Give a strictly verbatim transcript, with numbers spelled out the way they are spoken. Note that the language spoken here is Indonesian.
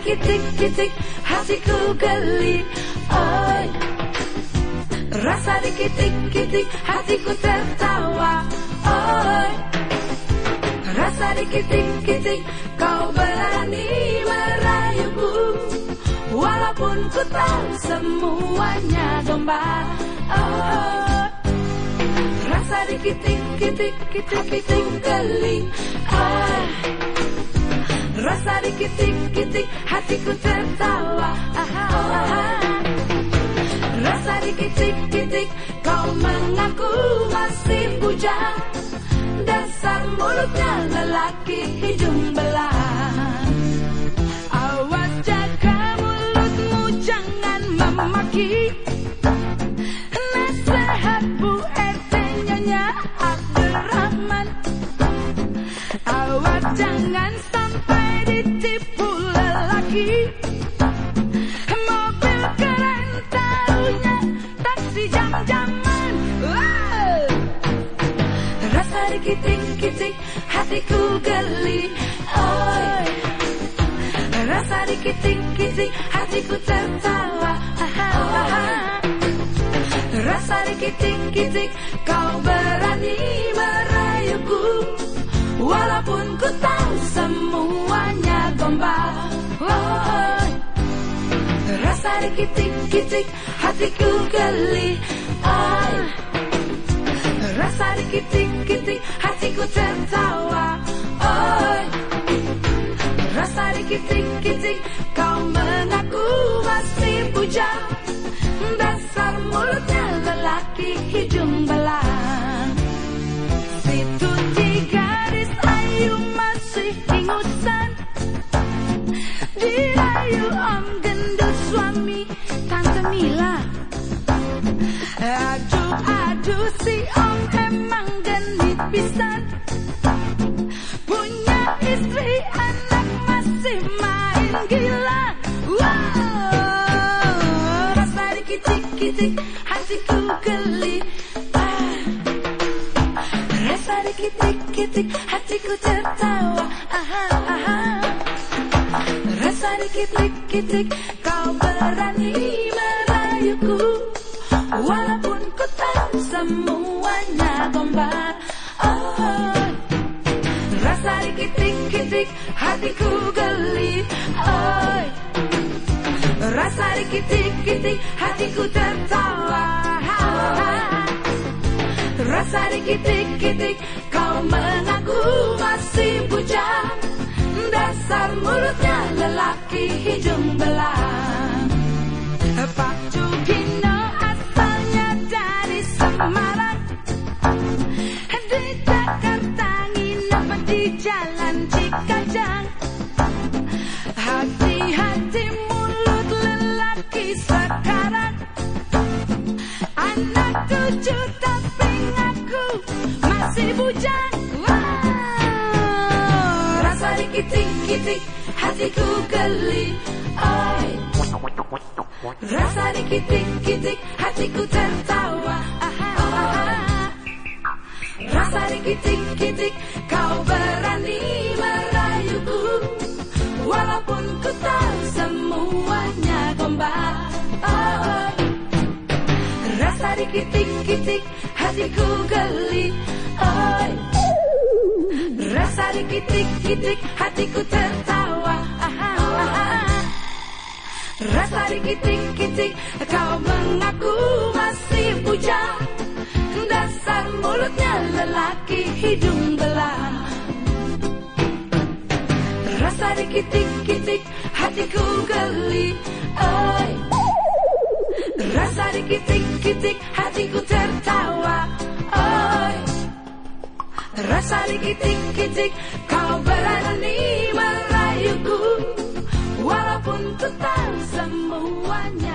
dikitik-kitik hatiku geli. Oi, rasa dikitik-kitik hatiku tertawa. Oi, rasa dikitik-kitik kau berani merayuku, walaupun ku tahu semuanya gombal. Oh, rasa dikitik-kitik hatiku geli. Oh, rasa dikitik-kitik hatiku tertawa. Oh, rasa dikitik-kitik kau mengaku masih bujang, dasar mulutnya lelaki hidung belang. Awas jaga mulutmu, jangan memaki. Nasihat Bu R T Nyonya Abdurrahman. Awas jangan sampai ditipu lelaki. Mobil keren taruhnya taksi jam-jaman. Wow. Rasa dikitik-kitik hatiku geli. Oi, rasa dikitik-kitik hatiku tertawa. Rasa dikitik-kitik kau berani merayuku, walaupun ku tahu semuanya gombal. Oh, rasa dikitik-kitik hatiku geli. Oh, rasa dikitik-kitik hatiku tertawa. Oh, rasa dikitik-kitik kau mengaku masih bujang, dasar mulutnya lelaki hidung belang. Situ tiga gadis ayu masih ingusan, dirayu om gendut suami Tante Mila. Aduh aduh si om emang genit pisan, punya istri anak masih main gila. Wow, rasa dikitik-kitik hatiku geli. Ah, rasa dikitik-kitik hatiku tertawa. Aha, aha. Rasa dikitik-kitik kau berani merayuku, walaupun ku tahu semuanya gombal. Oh, rasa dikitik-kitik hatiku geli. Oh, rasa dikitik-kitik hatiku tertawa. Rasa dikitik-kitik kau mengaku masih bujang, dasar mulutnya lelaki hidung belang. Pak Jugino asalnya dari Semarang, di Jakarta nginep di Jalan Cikajang. Hati-hati mulut lelaki sekarang, anak tujuh tapi ngaku masih bujang. Wow, rasa dikitik-kitik hatiku geli. Oi, rasa dikitik-kitik hatiku tertawa. Aha, aha. Rasa dikitik-kitik kau berani merayuku, walaupun ku tahu semuanya gombal. Oh, rasa dikitik-kitik hatiku geli. Oh, rasa dikitik-kitik hatiku tertawa. Aha, aha. Rasa dikitik-kitik kau mengaku masih bujang, dasar mulutnya lelaki hidung belang. Rasa dikitik-kitik hatiku geli. Oi, rasa dikitik-kitik hatiku tertawa. Oi, rasa dikitik-kitik kau berani merayuku, walaupun ku tahu semuanya